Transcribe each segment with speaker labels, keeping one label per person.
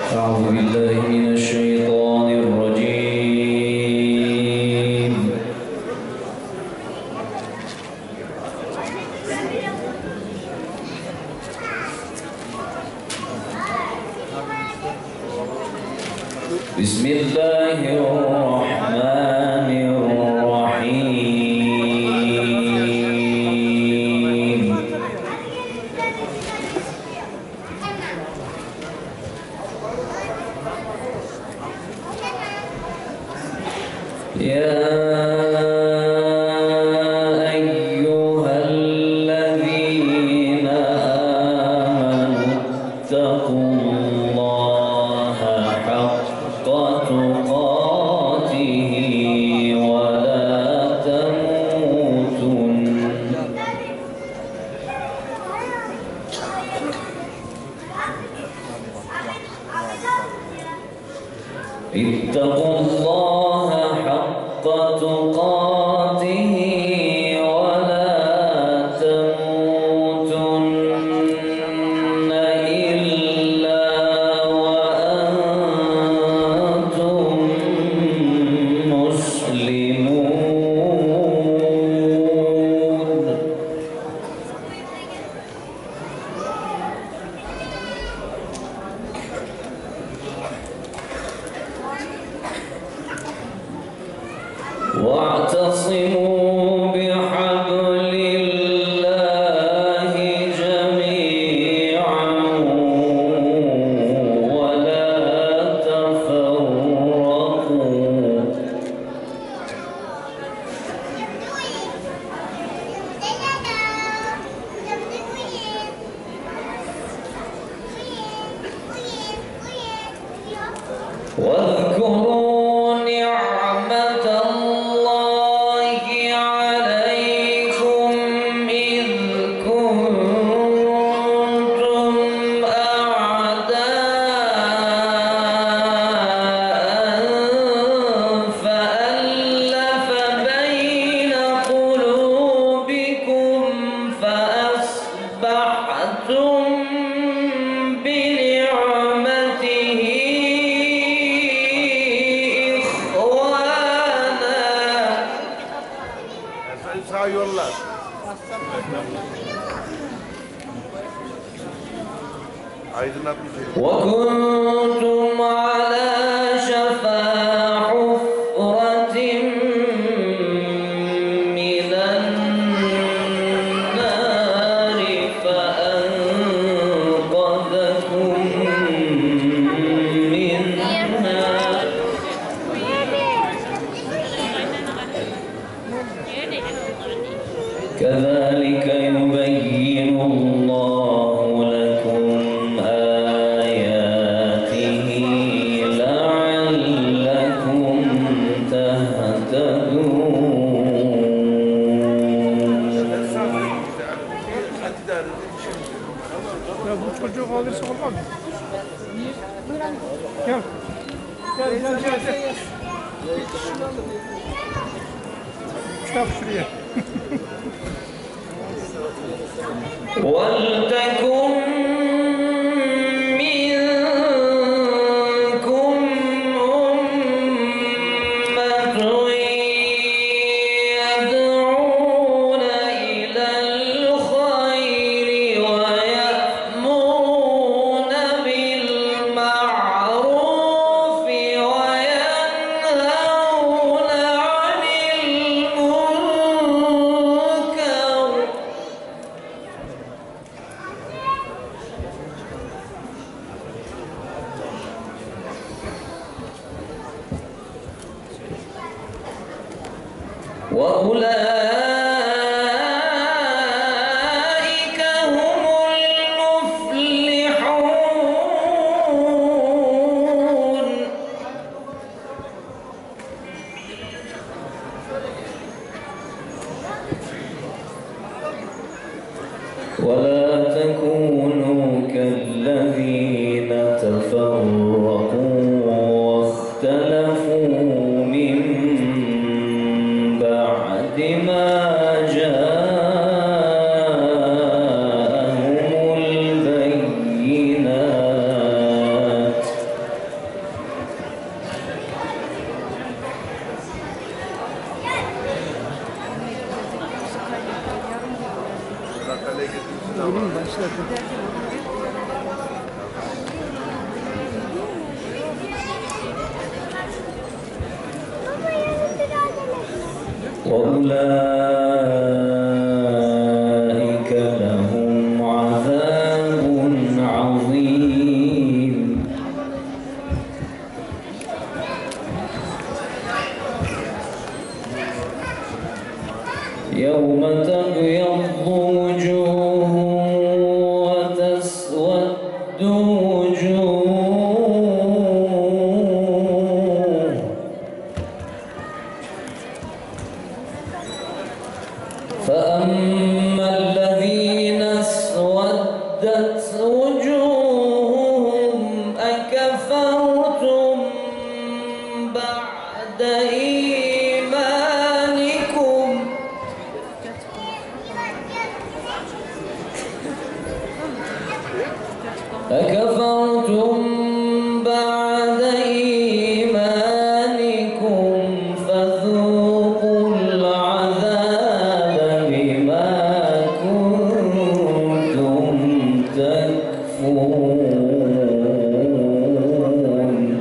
Speaker 1: أعوذ بالله من الشيطان الرجيم. بسم الله الرحمن الرحيم. يا أيها الذين آمنوا اتقوا الله حق تقاته ولا تموتن اتقوا الله حق تقاته ولا تموتن إلا وأنتم مسلمون. واعتصموا بحبل الله جميعا ولا تفرقوا. واذكروا نعمة الله عليكم إذ كنتم أعداء فألف بين قلوبكم فأصبحتم بنعمته
Speaker 2: yollar.
Speaker 1: وكنتم على شفا حفرة من النار فأنقذكم منها. كذلك يبين الله لكم آياته لعلكم تهتدون.
Speaker 2: Ya bu çocuğu alırsa olmaz mı? Gel. Gel. Kitap şuraya.
Speaker 1: ولتكن منكم أمة يدعون إلى الخير ويأمرون بالمعروف وينهون عن المنكر. وأولئك هم المفلحون. ولا تكونوا كالذين تفرقوا واختلفوا من بعد ما وأولئك لهم عذاب عظيم. يوم تبيض وجوه وتسود وجوه، فأما الذين اسودت وجوههم أكفرتم بعد إيمانكم فذوقوا العذاب بما كنتم تكفرون.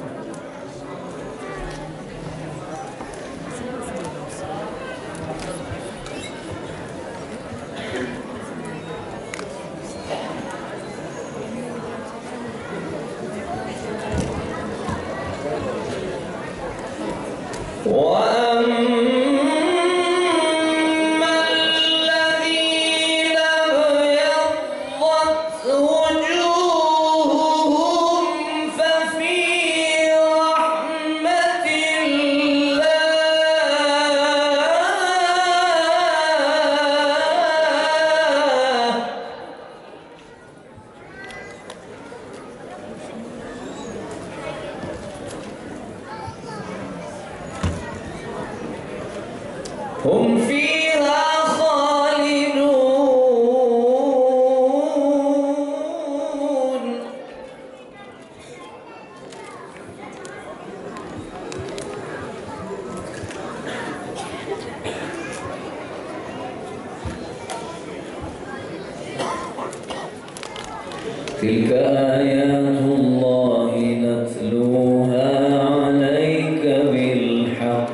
Speaker 1: وأما الذين ابيضت وجوههم ففي رحمة الله هم فيها خالدون. تلك آيات الله نتلوها عليك بالحق.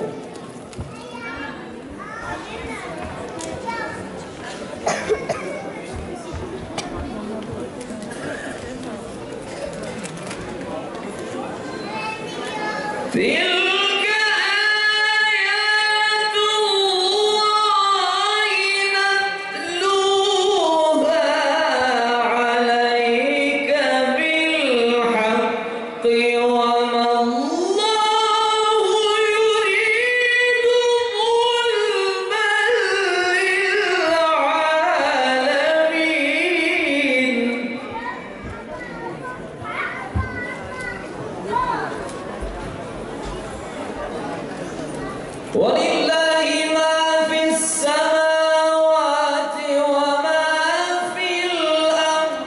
Speaker 1: تلك آيات الله نتلوها عليك بالحق، وما الله يريد ظلما للعالمين. ولله ما في السماوات وما في الأرض،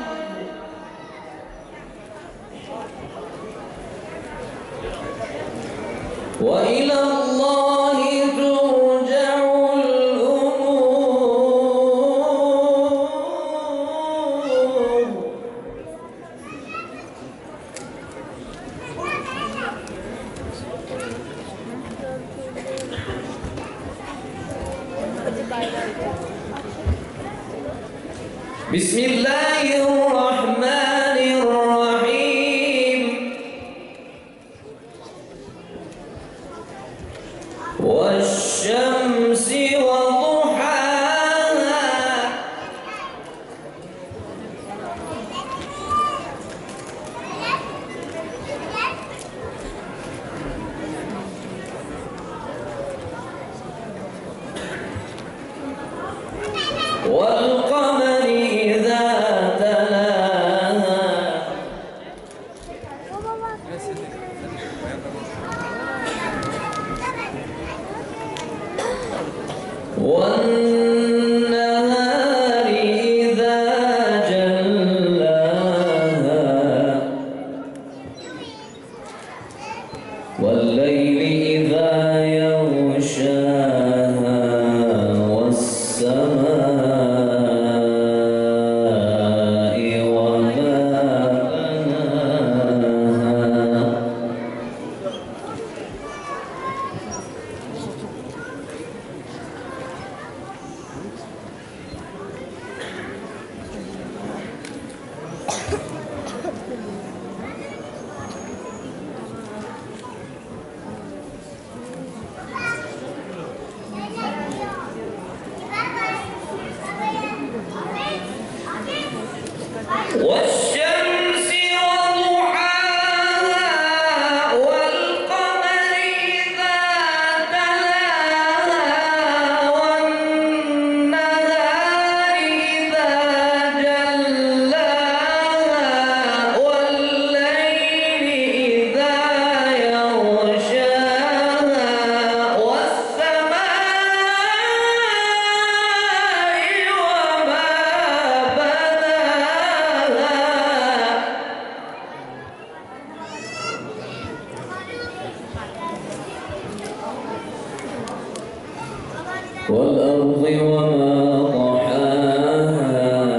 Speaker 1: وإلى الله ترجع الأمور. بسم الله الرحمن الرحيم. والشمس وضحاها والقمر إذا تلاها والنهار إذا جلاها والليل إذا يغشاها والسماء والأرض وما طحاها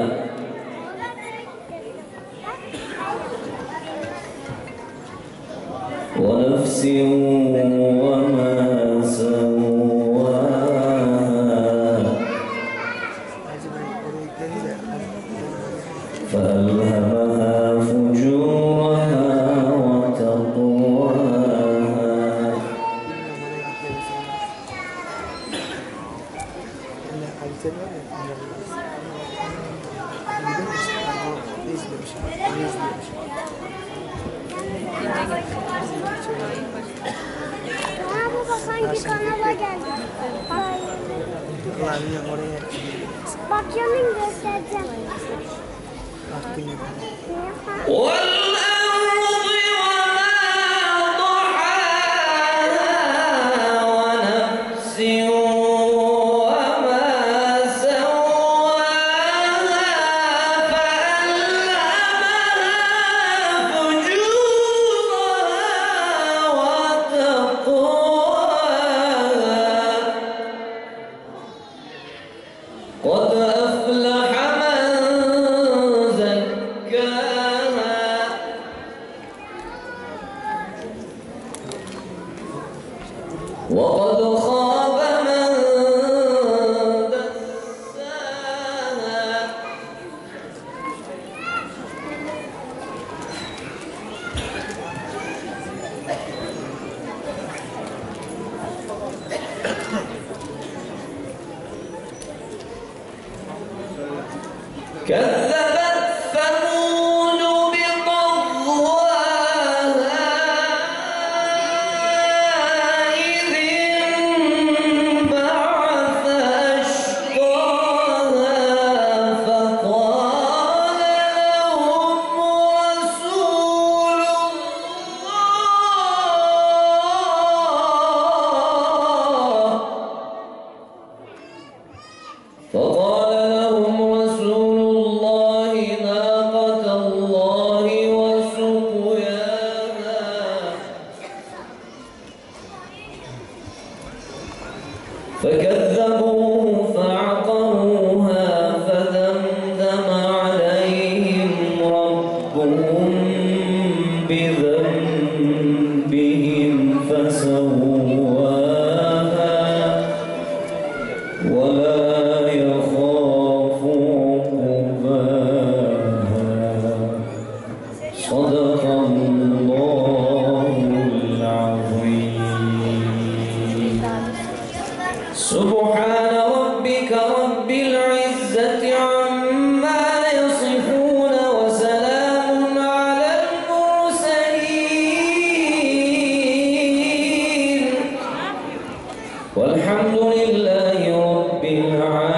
Speaker 1: ونفس وما سواها فألهمها فجورها وتقواها
Speaker 3: Baba sanki kanala geldi. Bak yanın göstereceğim.
Speaker 1: والأرض وما طحاها ونفس وما سواها فألهمها فجورها وتقواها قد أفلح من زكاها وقد خاب من دساها كذبت ثمود بطغواها إذ انبعث أشقاها فقال لهم رسول الله ناقة الله وسقياها فكذبوه فعقروها فدمدم عليهم ربهم بذنبهم فسواها ولا يخاف عقباها صدق الله العظيم سبحان ربك رب العزة عما يصفون وسلام على المرسلين والحمد لله رب العالمين.